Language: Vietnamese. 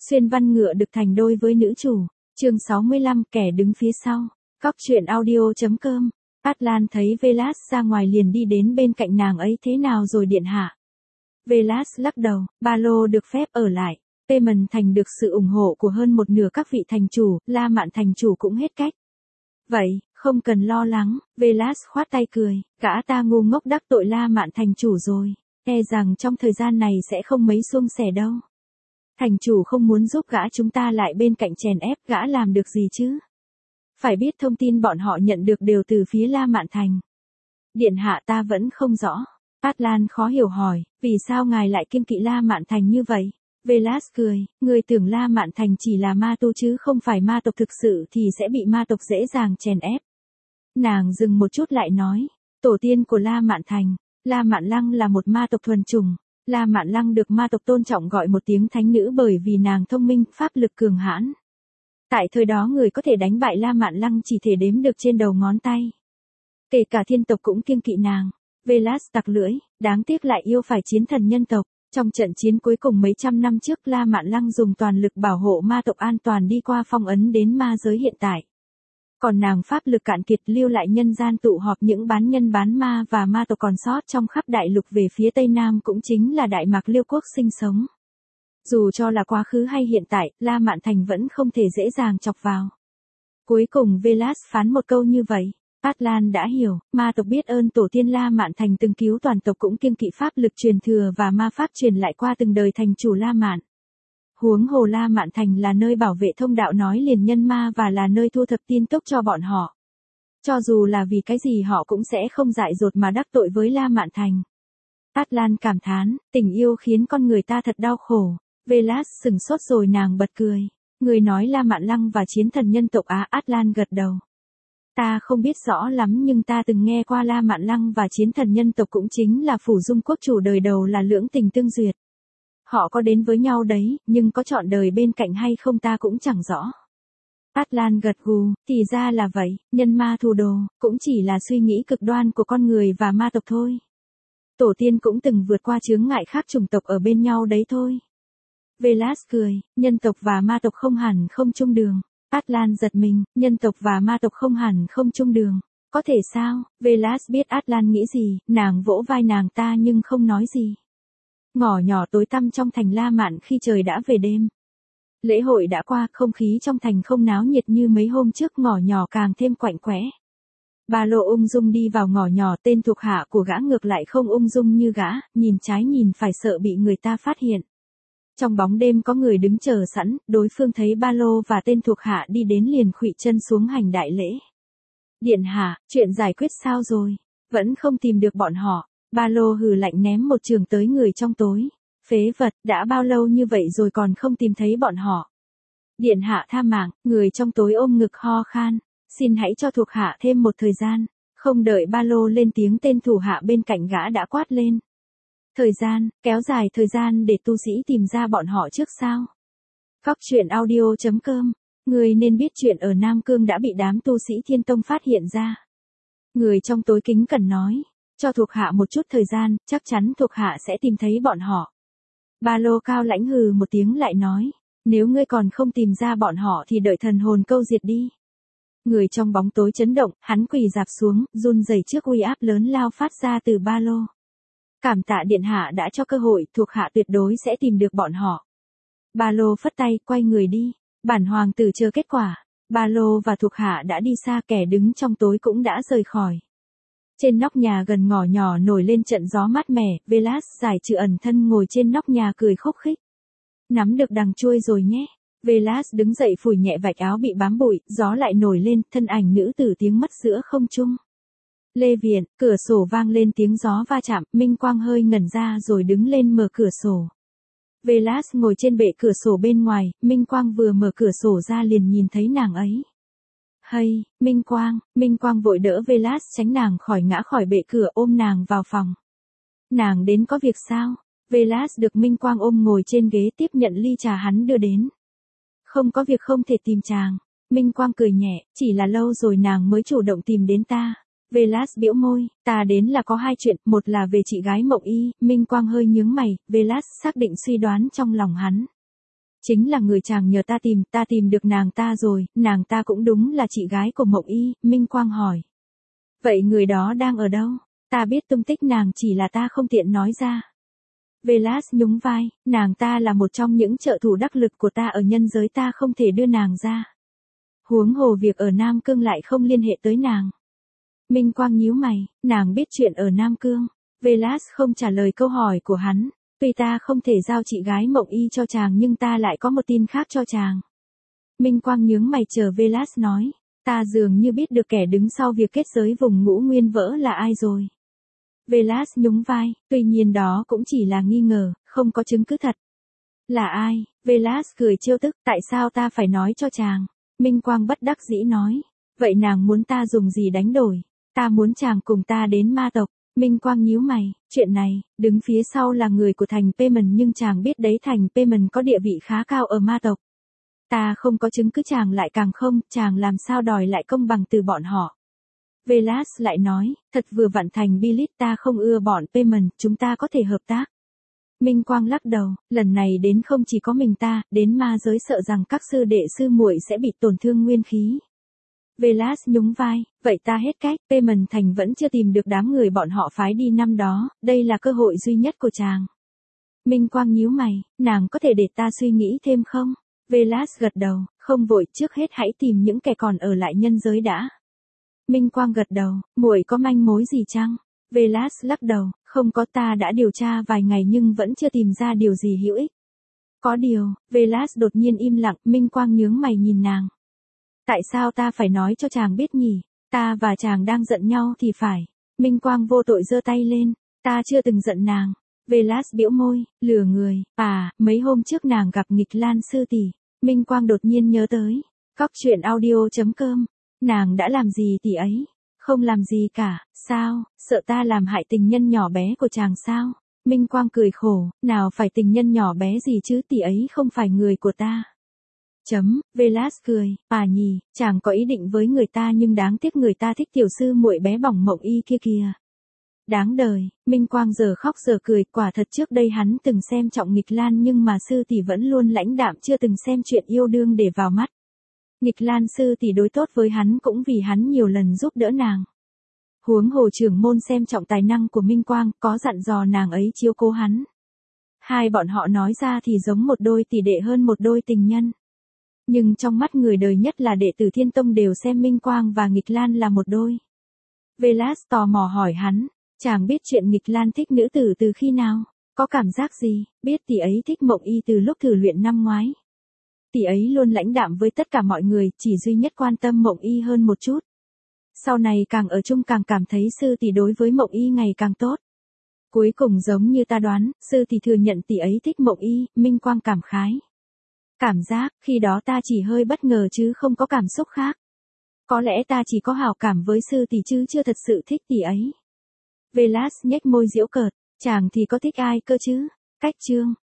Xuyên văn ngựa được thành đôi với nữ chủ. Chương 65, kẻ đứng phía sau. Cóc truyện audio.com. Atlan thấy Velas ra ngoài liền đi đến bên cạnh nàng ấy. Thế nào rồi điện hạ? Velas lắc đầu, ba lô được phép ở lại. Payment thành được sự ủng hộ của hơn một nửa các vị thành chủ, La Mạn thành chủ cũng hết cách. Vậy, không cần lo lắng, Velas khoát tay cười, gã ta ngu ngốc đắc tội La Mạn thành chủ rồi, e rằng trong thời gian này sẽ không mấy suôn sẻ đâu. Thành chủ không muốn giúp gã chúng ta lại bên cạnh chèn ép, gã làm được gì chứ? Phải biết thông tin bọn họ nhận được đều từ phía La Mạn thành. Điện hạ ta vẫn không rõ. Atlan khó hiểu hỏi, vì sao ngài lại kiêng kỵ La Mạn thành như vậy? Velas cười, người tưởng La Mạn thành chỉ là ma tu chứ không phải ma tộc thực sự thì sẽ bị ma tộc dễ dàng chèn ép. Nàng dừng một chút lại nói, tổ tiên của La Mạn thành, La Mạn Lăng là một ma tộc thuần chủng. La Mạn Lăng được ma tộc tôn trọng gọi một tiếng thánh nữ bởi vì nàng thông minh, pháp lực cường hãn. Tại thời đó người có thể đánh bại La Mạn Lăng chỉ thể đếm được trên đầu ngón tay. Kể cả thiên tộc cũng kiêng kỵ nàng. Velas tặc lưỡi, đáng tiếc lại yêu phải chiến thần nhân tộc. Trong trận chiến cuối cùng mấy trăm năm trước, La Mạn Lăng dùng toàn lực bảo hộ ma tộc an toàn đi qua phong ấn đến ma giới hiện tại. Còn nàng pháp lực cạn kiệt lưu lại nhân gian tụ họp những bán nhân bán ma và ma tộc còn sót trong khắp đại lục về phía tây nam cũng chính là Đại Mạc Liêu quốc sinh sống. Dù cho là quá khứ hay hiện tại, La Mạn thành vẫn không thể dễ dàng chọc vào. Cuối cùng Velas phán một câu như vậy. Atlan đã hiểu, ma tộc biết ơn tổ tiên La Mạn thành từng cứu toàn tộc cũng kiêng kỵ pháp lực truyền thừa và ma pháp truyền lại qua từng đời thành chủ La Mạn. Huống hồ La Mạn thành là nơi bảo vệ thông đạo nói liền nhân ma và là nơi thu thập tin tức cho bọn họ. Cho dù là vì cái gì họ cũng sẽ không dại dột mà đắc tội với La Mạn thành. Atlan cảm thán, tình yêu khiến con người ta thật đau khổ. Velas sừng sốt rồi nàng bật cười. Người nói La Mạn Lăng và chiến thần nhân tộc Á. Atlan gật đầu. Ta không biết rõ lắm nhưng ta từng nghe qua La Mạn Lăng và chiến thần nhân tộc cũng chính là phủ dung quốc chủ đời đầu là lưỡng tình tương duyệt. Họ có đến với nhau đấy, nhưng có chọn đời bên cạnh hay không ta cũng chẳng rõ. Atlan gật gù, thì ra là vậy, nhân ma thù đồ, cũng chỉ là suy nghĩ cực đoan của con người và ma tộc thôi. Tổ tiên cũng từng vượt qua chướng ngại khác chủng tộc ở bên nhau đấy thôi. Velas cười, nhân tộc và ma tộc không hẳn không chung đường. Atlan giật mình, nhân tộc và ma tộc không hẳn không chung đường. Có thể sao? Velas biết Atlan nghĩ gì, nàng vỗ vai nàng ta nhưng không nói gì. Ngõ nhỏ tối tăm trong thành La Mạn khi trời đã về đêm. Lễ hội đã qua, không khí trong thành không náo nhiệt như mấy hôm trước, ngõ nhỏ càng thêm quạnh quẽ. Ba lô ung dung đi vào ngõ nhỏ, tên thuộc hạ của gã ngược lại không ung dung như gã, nhìn trái nhìn phải sợ bị người ta phát hiện. Trong bóng đêm có người đứng chờ sẵn, đối phương thấy ba lô và tên thuộc hạ đi đến liền khuỵu chân xuống hành đại lễ. Điện hạ, chuyện giải quyết sao rồi? Vẫn không tìm được bọn họ. Ba lô hừ lạnh ném một trường tới người trong tối. Phế vật, đã bao lâu như vậy rồi còn không tìm thấy bọn họ? Điện hạ tha mạng, người trong tối ôm ngực ho khan. Xin hãy cho thuộc hạ thêm một thời gian. Không đợi ba lô lên tiếng tên thủ hạ bên cạnh gã đã quát lên. Thời gian, kéo dài thời gian để tu sĩ tìm ra bọn họ trước sao? Cóc truyện audio.com. Người nên biết chuyện ở Nam Cương đã bị đám tu sĩ Thiên Tông phát hiện ra. Người trong tối kính cẩn nói. Cho thuộc hạ một chút thời gian, chắc chắn thuộc hạ sẽ tìm thấy bọn họ. Ba lô cao lãnh hừ một tiếng lại nói. Nếu ngươi còn không tìm ra bọn họ thì đợi thần hồn câu diệt đi. Người trong bóng tối chấn động, hắn quỳ rạp xuống, run rẩy trước uy áp lớn lao phát ra từ ba lô. Cảm tạ điện hạ đã cho cơ hội, thuộc hạ tuyệt đối sẽ tìm được bọn họ. Ba lô phất tay, quay người đi. Bản hoàng tử chờ kết quả. Ba lô và thuộc hạ đã đi xa, kẻ đứng trong tối cũng đã rời khỏi. Trên nóc nhà gần ngõ nhỏ nổi lên trận gió mát mẻ, Velas giải trừ ẩn thân ngồi trên nóc nhà cười khúc khích. Nắm được đằng chuôi rồi nhé. Velas đứng dậy phủi nhẹ vạch áo bị bám bụi, gió lại nổi lên, thân ảnh nữ tử tiếng mất giữa không trung. Lê viện, cửa sổ vang lên tiếng gió va chạm, Minh Quang hơi ngẩn ra rồi đứng lên mở cửa sổ. Velas ngồi trên bệ cửa sổ bên ngoài, Minh Quang vừa mở cửa sổ ra liền nhìn thấy nàng ấy. Hay, Minh Quang vội đỡ Velas tránh nàng khỏi ngã khỏi bệ cửa ôm nàng vào phòng. Nàng đến có việc sao? Velas được Minh Quang ôm ngồi trên ghế tiếp nhận ly trà hắn đưa đến. Không có việc không thể tìm chàng. Minh Quang cười nhẹ, chỉ là lâu rồi nàng mới chủ động tìm đến ta. Velas bĩu môi, ta đến là có hai chuyện, một là về chị gái Mộng Y. Minh Quang hơi nhướng mày, Velas xác định suy đoán trong lòng hắn. Chính là người chàng nhờ ta tìm được nàng ta rồi, nàng ta cũng đúng là chị gái của Mộng Y, Minh Quang hỏi. Vậy người đó đang ở đâu? Ta biết tung tích nàng chỉ là ta không tiện nói ra. Velas nhún vai, nàng ta là một trong những trợ thủ đắc lực của ta ở nhân giới, ta không thể đưa nàng ra. Huống hồ việc ở Nam Cương lại không liên hệ tới nàng. Minh Quang nhíu mày, nàng biết chuyện ở Nam Cương. Velas không trả lời câu hỏi của hắn. Tuy ta không thể giao chị gái Mộng Y cho chàng nhưng ta lại có một tin khác cho chàng. Minh Quang nhướng mày chờ Velas nói. Ta dường như biết được kẻ đứng sau việc kết giới vùng Ngũ Nguyên vỡ là ai rồi. Velas nhún vai, tuy nhiên đó cũng chỉ là nghi ngờ, không có chứng cứ thật. Là ai? Velas cười trêu tức, tại sao ta phải nói cho chàng? Minh Quang bất đắc dĩ nói. Vậy nàng muốn ta dùng gì đánh đổi? Ta muốn chàng cùng ta đến ma tộc. Minh Quang nhíu mày, chuyện này, đứng phía sau là người của thành Payment nhưng chàng biết đấy, thành Payment có địa vị khá cao ở ma tộc. Ta không có chứng cứ, chàng lại càng không, chàng làm sao đòi lại công bằng từ bọn họ. Velas lại nói, thật vừa vặn thành Billit, ta không ưa bọn Payment, chúng ta có thể hợp tác. Minh Quang lắc đầu, lần này đến không chỉ có mình ta, đến ma giới sợ rằng các sư đệ sư muội sẽ bị tổn thương nguyên khí. Velas nhún vai, vậy ta hết cách, Payment thành vẫn chưa tìm được đám người bọn họ phái đi năm đó, đây là cơ hội duy nhất của chàng. Minh Quang nhíu mày, nàng có thể để ta suy nghĩ thêm không? Velas gật đầu, không vội, trước hết hãy tìm những kẻ còn ở lại nhân giới đã. Minh Quang gật đầu, muội có manh mối gì chăng? Velas lắc đầu, không có, ta đã điều tra vài ngày nhưng vẫn chưa tìm ra điều gì hữu ích. Có điều, Velas đột nhiên im lặng, Minh Quang nhướng mày nhìn nàng. Tại sao ta phải nói cho chàng biết nhỉ? Ta và chàng đang giận nhau thì phải. Minh Quang vô tội giơ tay lên, ta chưa từng giận nàng. Velas bĩu môi, lừa người, mấy hôm trước nàng gặp Nghịch Lan sư tỷ. Minh Quang đột nhiên nhớ tới. Cóc truyện audio.com. Nàng đã làm gì tỷ ấy? Không làm gì cả, sao, sợ ta làm hại tình nhân nhỏ bé của chàng sao? Minh Quang cười khổ, nào phải tình nhân nhỏ bé gì chứ, tỷ ấy không phải người của ta. Velas cười, nhỉ, chàng có ý định với người ta nhưng đáng tiếc người ta thích tiểu sư muội bé bỏng Mộng Y kia kìa. Đáng đời, Minh Quang giờ khóc giờ cười, quả thật trước đây hắn từng xem trọng Nghịch Lan nhưng mà sư tỷ vẫn luôn lãnh đạm, chưa từng xem chuyện yêu đương để vào mắt. Nghịch Lan sư tỷ đối tốt với hắn cũng vì hắn nhiều lần giúp đỡ nàng. Huống hồ trưởng môn xem trọng tài năng của Minh Quang, có dặn dò nàng ấy chiếu cố hắn. Hai bọn họ nói ra thì giống một đôi tỷ đệ hơn một đôi tình nhân. Nhưng trong mắt người đời nhất là đệ tử Thiên Tông đều xem Minh Quang và Nghịch Lan là một đôi. Velas tò mò hỏi hắn, chàng biết chuyện Nghịch Lan thích nữ tử từ khi nào? Có cảm giác gì? Biết tỷ ấy thích Mộng Y từ lúc thử luyện năm ngoái. Tỷ ấy luôn lãnh đạm với tất cả mọi người, chỉ duy nhất quan tâm Mộng Y hơn một chút. Sau này càng ở chung càng cảm thấy sư tỷ đối với Mộng Y ngày càng tốt. Cuối cùng giống như ta đoán, sư tỷ thừa nhận tỷ ấy thích Mộng Y, Minh Quang cảm khái. Cảm giác, khi đó ta chỉ hơi bất ngờ chứ không có cảm xúc khác. Có lẽ ta chỉ có hảo cảm với sư tỷ chứ chưa thật sự thích tỷ ấy. Velas nhếch môi giễu cợt, chàng thì có thích ai cơ chứ? Cách chương.